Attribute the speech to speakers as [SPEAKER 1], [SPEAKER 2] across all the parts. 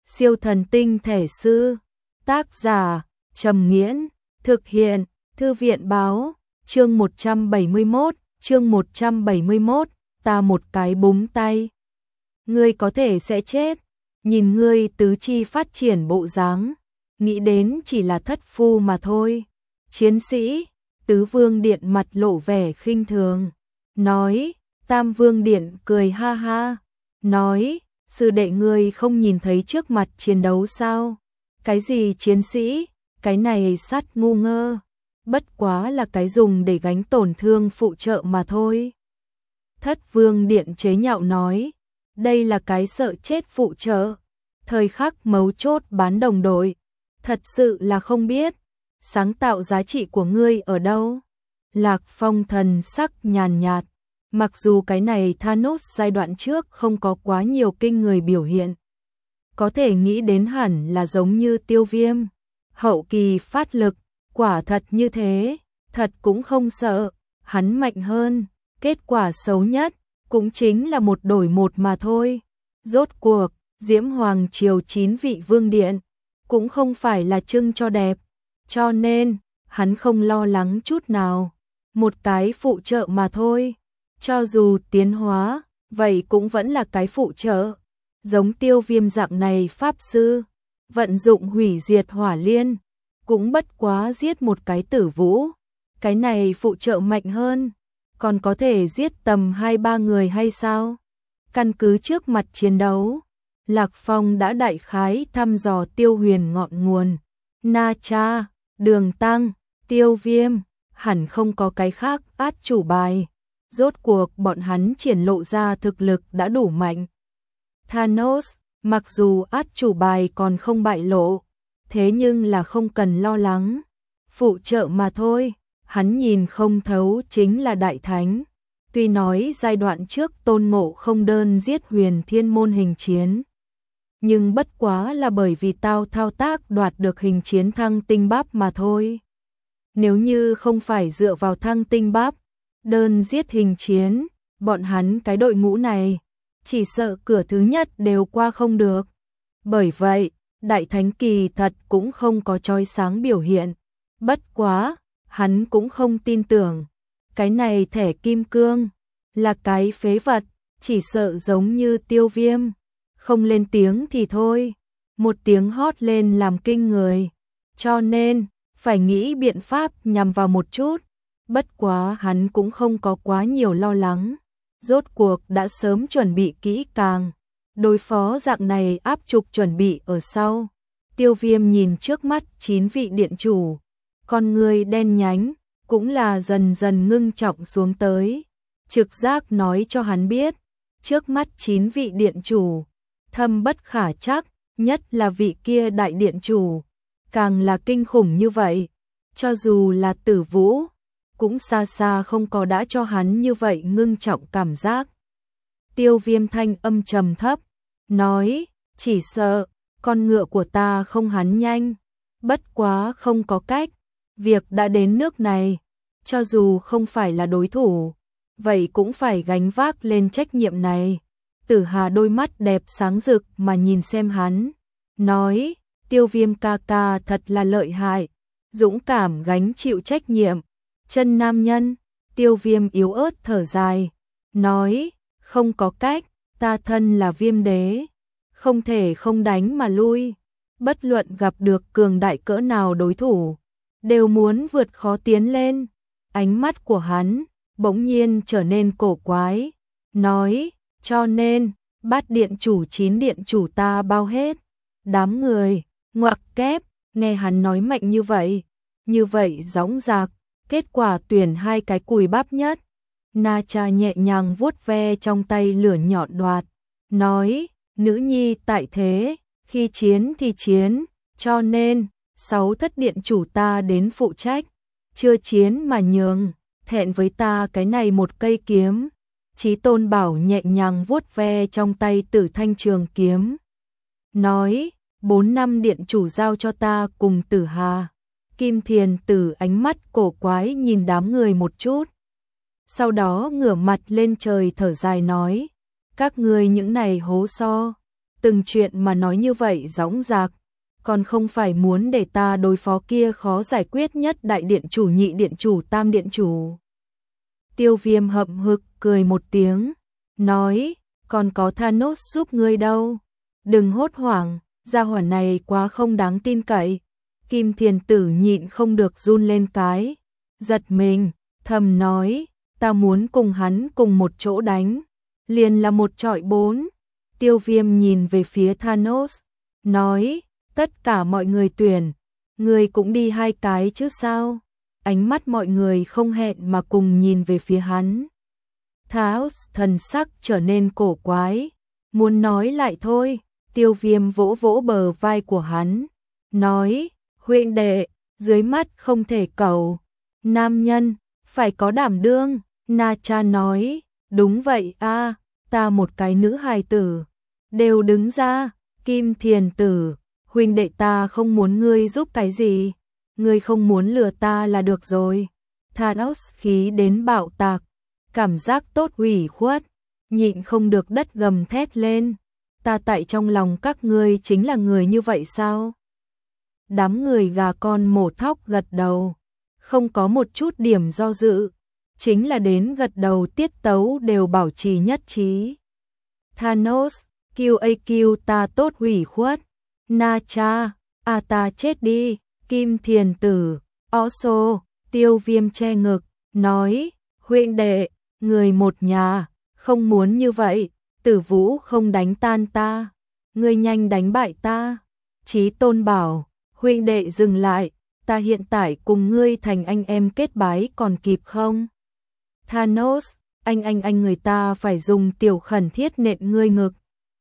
[SPEAKER 1] Siêu thần tinh thể sư. Tác giả Trầm Nghiễn. Thực hiện Thư viện báo. Chương 171, ta một cái búng tay. Ngươi có thể sẽ chết. Nhìn ngươi tứ chi phát triển bộ dáng, nghĩ đến chỉ là thất phu mà thôi. Chiến sĩ, Tứ Vương Điện mặt lộ vẻ khinh thường, nói. Tam Vương Điện cười ha ha, nói, sư đệ ngươi không nhìn thấy trước mặt chiến đấu sao? Cái gì chiến sĩ, cái này sát ngu ngơ, bất quá là cái dùng để gánh tổn thương phụ trợ mà thôi. Thất Vương Điện chế nhạo nói, đây là cái sợ chết phụ trợ, thời khắc mấu chốt bán đồng đội, thật sự là không biết, sáng tạo giá trị của ngươi ở đâu? Lạc Phong thần sắc nhàn nhạt, mặc dù cái này Thanos giai đoạn trước không có quá nhiều kinh người biểu hiện, có thể nghĩ đến hẳn là giống như Tiêu Viêm, hậu kỳ phát lực, quả thật như thế, thật cũng không sợ, hắn mạnh hơn, kết quả xấu nhất cũng chính là một đổi một mà thôi. Rốt cuộc, Diễm Hoàng triều 9 vị vương điện cũng không phải là trưng cho đẹp, cho nên hắn không lo lắng chút nào. Một cái phụ trợ mà thôi, cho dù tiến hóa, vậy cũng vẫn là cái phụ trợ. Giống Tiêu Viêm dạng này pháp sư, vận dụng hủy diệt hỏa liên, cũng bất quá giết một cái tử vũ. Cái này phụ trợ mạnh hơn, còn có thể giết tầm 2-3 người hay sao? Căn cứ trước mặt chiến đấu, Lạc Phong đã đại khái thăm dò Tiêu Huyền ngọn nguồn. Na Cha, Đường Tăng, Tiêu Viêm, hẳn không có cái khác át chủ bài. Rốt cuộc bọn hắn triển lộ ra thực lực đã đủ mạnh. Thanos, mặc dù át chủ bài còn không bại lộ, thế nhưng là không cần lo lắng. Phụ trợ mà thôi, hắn nhìn không thấu chính là Đại Thánh. Tuy nói giai đoạn trước Tôn Ngộ không đơn giết Huyền Thiên môn hình chiến, nhưng bất quá là bởi vì thao tác đoạt được hình chiến thăng tinh bắp mà thôi. Nếu như không phải dựa vào thăng tinh bắp, đơn giết hình chiến, bọn hắn cái đội ngũ này, chỉ sợ cửa thứ nhất đều qua không được. Bởi vậy, Đại Thánh kỳ thật cũng không có chói sáng biểu hiện. Bất quá, hắn cũng không tin tưởng. Cái này thẻ kim cương, là cái phế vật, chỉ sợ giống như Tiêu Viêm. Không lên tiếng thì thôi, một tiếng hót lên làm kinh người. Cho nên, phải nghĩ biện pháp nhằm vào một chút. Bất quá hắn cũng không có quá nhiều lo lắng. Rốt cuộc đã sớm chuẩn bị kỹ càng. Đối phó dạng này áp trục chuẩn bị ở sau. Tiêu Viêm nhìn trước mắt 9 vị điện chủ. Con người đen nhánh, cũng là dần dần ngưng trọng xuống tới. Trực giác nói cho hắn biết, trước mắt 9 vị điện chủ, thâm bất khả trắc, nhất là vị kia đại điện chủ, càng là kinh khủng như vậy. Cho dù là Tử Vũ, cũng xa xa không có đã cho hắn như vậy ngưng trọng cảm giác. Tiêu Viêm thanh âm trầm thấp, nói, chỉ sợ, con ngựa của ta không hắn nhanh, bất quá không có cách, việc đã đến nước này, cho dù không phải là đối thủ, vậy cũng phải gánh vác lên trách nhiệm này. Tử Hà đôi mắt đẹp sáng rực mà nhìn xem hắn, nói, Tiêu Viêm ca ca thật là lợi hại, dũng cảm gánh chịu trách nhiệm. Chân nam nhân, Tiêu Viêm yếu ớt thở dài, nói, không có cách, ta thân là Viêm đế, không thể không đánh mà lui, bất luận gặp được cường đại cỡ nào đối thủ, đều muốn vượt khó tiến lên. Ánh mắt của hắn bỗng nhiên trở nên cổ quái, nói, cho nên, Bát điện chủ 9 điện chủ ta bao hết. Đám người, ngoặc kép, nghe hắn nói mạnh như vậy dõng dạc, kết quả tuyển 2 cái cùi bắp nhất. Na Cha nhẹ nhàng vuốt ve trong tay lửa nhọn đoạt, nói, nữ nhi tại thế, khi chiến thì chiến, cho nên, 6 thất điện chủ ta đến phụ trách, chưa chiến mà nhường, thẹn với ta cái này một cây kiếm. Chí Tôn Bảo nhẹ nhàng vuốt ve trong tay Tử Thanh trường kiếm, nói, 4 năm điện chủ giao cho ta cùng Tử Hà. Kim Thiền Tử ánh mắt cổ quái nhìn đám người một chút, sau đó ngửa mặt lên trời thở dài nói, các ngươi những này hố so, từng chuyện mà nói như vậy dõng dạc, còn không phải muốn để ta đối phó kia khó giải quyết nhất đại điện chủ, nhị điện chủ, tam điện chủ. Tiêu Viêm hậm hực cười một tiếng, nói, còn có Thanos giúp ngươi đâu. Đừng hốt hoảng, gia hỏa này quá không đáng tin cậy. Kim Thiền Tử nhịn không được run lên cái, giật mình, thầm nói, ta muốn cùng hắn cùng một chỗ đánh, liền là một trọi bốn. Tiêu Viêm nhìn về phía Thanos, nói, tất cả mọi người tuyển, người cũng đi 2 cái chứ sao? Ánh mắt mọi người không hẹn mà cùng nhìn về phía hắn. Thanos thần sắc trở nên cổ quái, muốn nói lại thôi. Tiêu Viêm vỗ vỗ bờ vai của hắn, nói, huynh đệ, dưới mắt không thể cầu, nam nhân, phải có đảm đương. Na Cha nói, đúng vậy a, ta một cái nữ hài tử, đều đứng ra. Kim Thiền Tử, huynh đệ ta không muốn ngươi giúp cái gì, ngươi không muốn lừa ta là được rồi. Thanos khí đến bạo tạc, cảm giác tốt ủy khuất, nhịn không được đất gầm thét lên, ta tại trong lòng các ngươi chính là người như vậy sao? Đám người gà con mổ thóc gật đầu, không có một chút điểm do dự, chính là đến gật đầu tiết tấu đều bảo trì nhất trí. Thanos, QAQ ta tốt hủy khuất, Na Cha, ta chết đi. Kim Thiền Tử, Oso, Tiêu Viêm che ngực, nói, huynh đệ, người một nhà, không muốn như vậy, Tử Vũ không đánh tan ta, ngươi nhanh đánh bại ta. Chí Tôn bảo, huynh đệ dừng lại, ta hiện tại cùng ngươi thành anh em kết bái còn kịp không? Thanos, anh người ta phải dùng tiểu khẩn thiết nện ngươi ngực.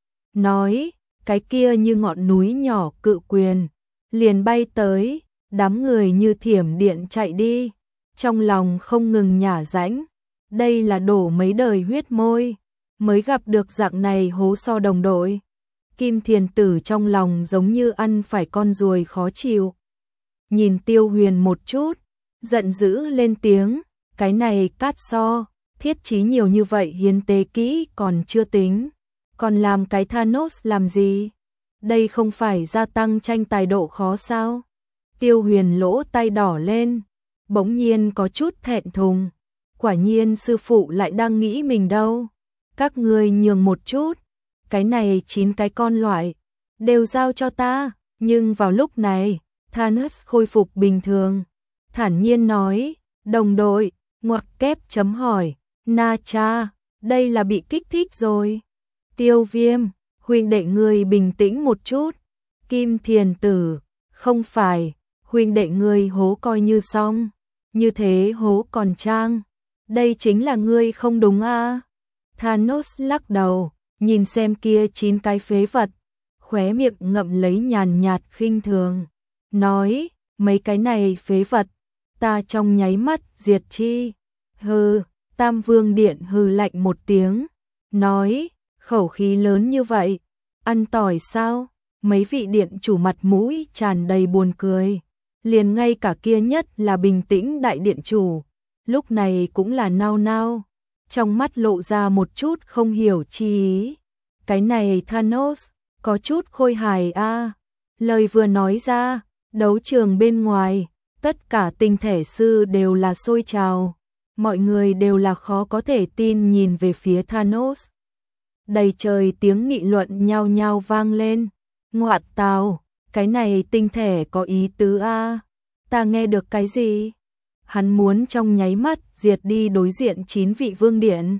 [SPEAKER 1] Nói, cái kia như ngọn núi nhỏ cự quyền, liền bay tới, đám người như thiểm điện chạy đi, trong lòng không ngừng nhả rãnh, đây là đổ mấy đời huyết môi, mới gặp được dạng này hố so đồng đội. Kim Thiền Tử trong lòng giống như ăn phải con ruồi khó chịu. Nhìn Tiêu Huyền một chút, giận dữ lên tiếng, cái này cát so, thiết chí nhiều như vậy hiến tế kỹ còn chưa tính, còn làm cái Thanos làm gì? Đây không phải gia tăng tranh tài độ khó sao? Tiêu Huyền lỗ tay đỏ lên, bỗng nhiên có chút thẹn thùng, quả nhiên sư phụ lại đang nghĩ mình đâu. Các ngươi nhường một chút, cái này 9 cái con loại, đều giao cho ta. Nhưng vào lúc này, Thanos khôi phục bình thường, thản nhiên nói, đồng đội, ngoặc kép chấm hỏi, Na Cha, đây là bị kích thích rồi. Tiêu Viêm, huynh đệ ngươi bình tĩnh một chút. Kim Thiền Tử, không phải, huynh đệ ngươi hố coi như xong, như thế hố còn trang, đây chính là ngươi không đúng a. Thanos lắc đầu, nhìn xem kia 9 cái phế vật, khóe miệng ngậm lấy nhàn nhạt khinh thường, nói, mấy cái này phế vật, ta trong nháy mắt diệt chi. Hừ, Tam Vương Điện hừ lạnh một tiếng, nói, khẩu khí lớn như vậy, ăn tỏi sao? Mấy vị điện chủ mặt mũi tràn đầy buồn cười, liền ngay cả kia nhất là bình tĩnh đại điện chủ, lúc này cũng là nao nao, trong mắt lộ ra một chút không hiểu chi ý. Cái này Thanos, có chút khôi hài a. Lời vừa nói ra, đấu trường bên ngoài, tất cả tinh thể sư đều là sôi trào, mọi người đều là khó có thể tin nhìn về phía Thanos. Đầy trời tiếng nghị luận nhao nhao vang lên. Ngoạn tào, cái này tinh thể có ý tứ a. Ta nghe được cái gì? Hắn muốn trong nháy mắt diệt đi đối diện 9 vị vương điện.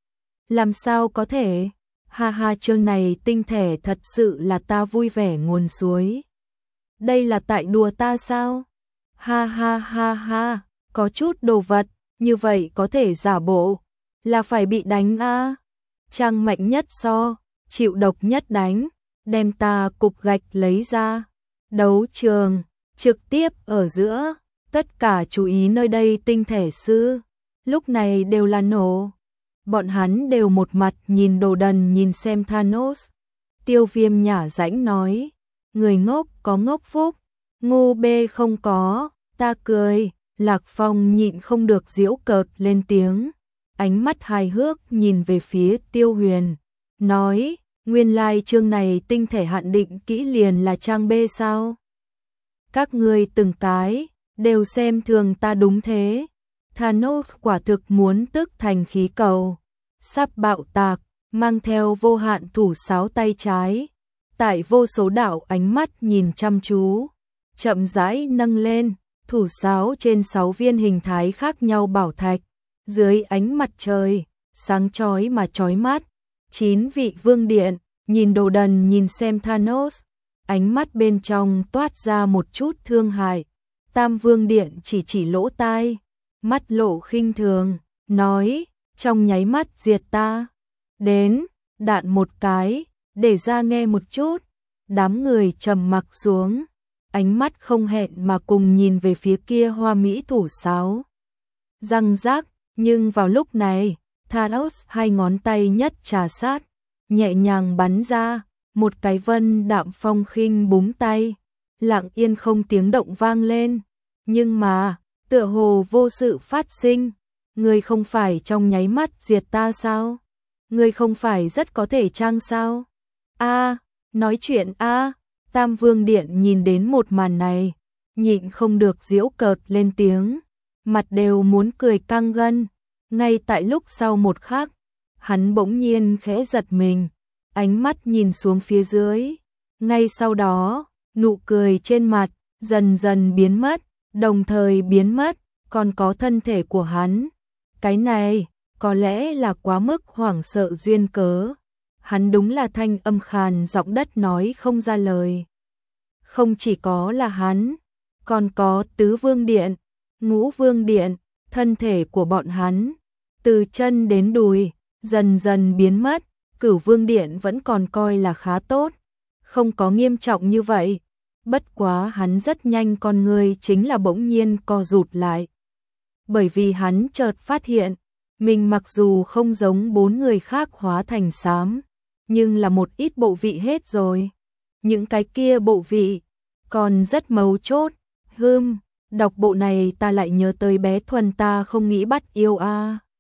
[SPEAKER 1] Làm sao có thể? Ha ha, chương này tinh thể thật sự là ta vui vẻ nguồn suối. Đây là tại đùa ta sao? Ha ha ha ha, có chút đồ vật, như vậy có thể giả bộ, là phải bị đánh a. Trang mạnh nhất so, chịu độc nhất đánh, đem ta cục gạch lấy ra. Đấu trường, trực tiếp ở giữa, tất cả chú ý nơi đây tinh thể sư, lúc này đều là nổ. Bọn hắn đều một mặt nhìn đồ đần nhìn xem Thanos. Tiêu Viêm nhả rãnh nói, người ngốc có ngốc phúc, ngu bê không có, ta cười. Lạc Phong nhịn không được giễu cợt lên tiếng, ánh mắt hài hước nhìn về phía Tiêu Huyền, nói, Nguyên lai chương này tinh thể hạn định kỹ liền là trang B sao? Các ngươi từng cái đều xem thường ta đúng thế. Thanos quả thực muốn tức thành khí cầu, sắp bạo tạc, mang theo vô hạn thủ sáo tay trái. Tại vô số đạo ánh mắt nhìn chăm chú, chậm rãi nâng lên, thủ sáo trên 6 viên hình thái khác nhau bảo thạch, dưới ánh mặt trời, sáng chói mà chói mắt. 9 vị vương điện, nhìn đồ đần nhìn xem Thanos, ánh mắt bên trong toát ra một chút thương hại. Tam vương điện chỉ lỗ tai, mắt lộ khinh thường, nói, trong nháy mắt diệt ta. Đến, đạn một cái, để ra nghe một chút. Đám người trầm mặc xuống, ánh mắt không hẹn mà cùng nhìn về phía kia hoa mỹ thủ sáo. Răng rác, nhưng vào lúc này, Thanos hai ngón tay nhất trà sát, nhẹ nhàng bắn ra, một cái vân đạm phong khinh búng tay, lặng yên không tiếng động vang lên. Nhưng mà, tựa hồ vô sự phát sinh, ngươi không phải trong nháy mắt diệt ta sao? Ngươi không phải rất có thể chăng sao? A, nói chuyện a. Tam Vương Điện nhìn đến một màn này, nhịn không được giễu cợt lên tiếng, mặt đều muốn cười căng gân. Ngay tại lúc sau một khắc, hắn bỗng nhiên khẽ giật mình, ánh mắt nhìn xuống phía dưới. Ngay sau đó, nụ cười trên mặt dần dần biến mất, đồng thời biến mất, còn có thân thể của hắn. Cái này, có lẽ là quá mức hoảng sợ duyên cớ. Hắn đúng là thanh âm khàn giọng đất nói không ra lời. Không chỉ có là hắn, còn có Tứ Vương Điện, Ngũ Vương Điện, thân thể của bọn hắn, từ chân đến đùi, dần dần biến mất. Cửu Vương Điện vẫn còn coi là khá tốt, không có nghiêm trọng như vậy. Bất quá hắn rất nhanh con người chính là bỗng nhiên co rụt lại. Bởi vì hắn chợt phát hiện, mình mặc dù không giống 4 người khác hóa thành xám, nhưng là một ít bộ vị hết rồi. Những cái kia bộ vị còn rất mấu chốt. Đọc bộ này ta lại nhớ tới bé Thuần ta không nghĩ bắt yêu a.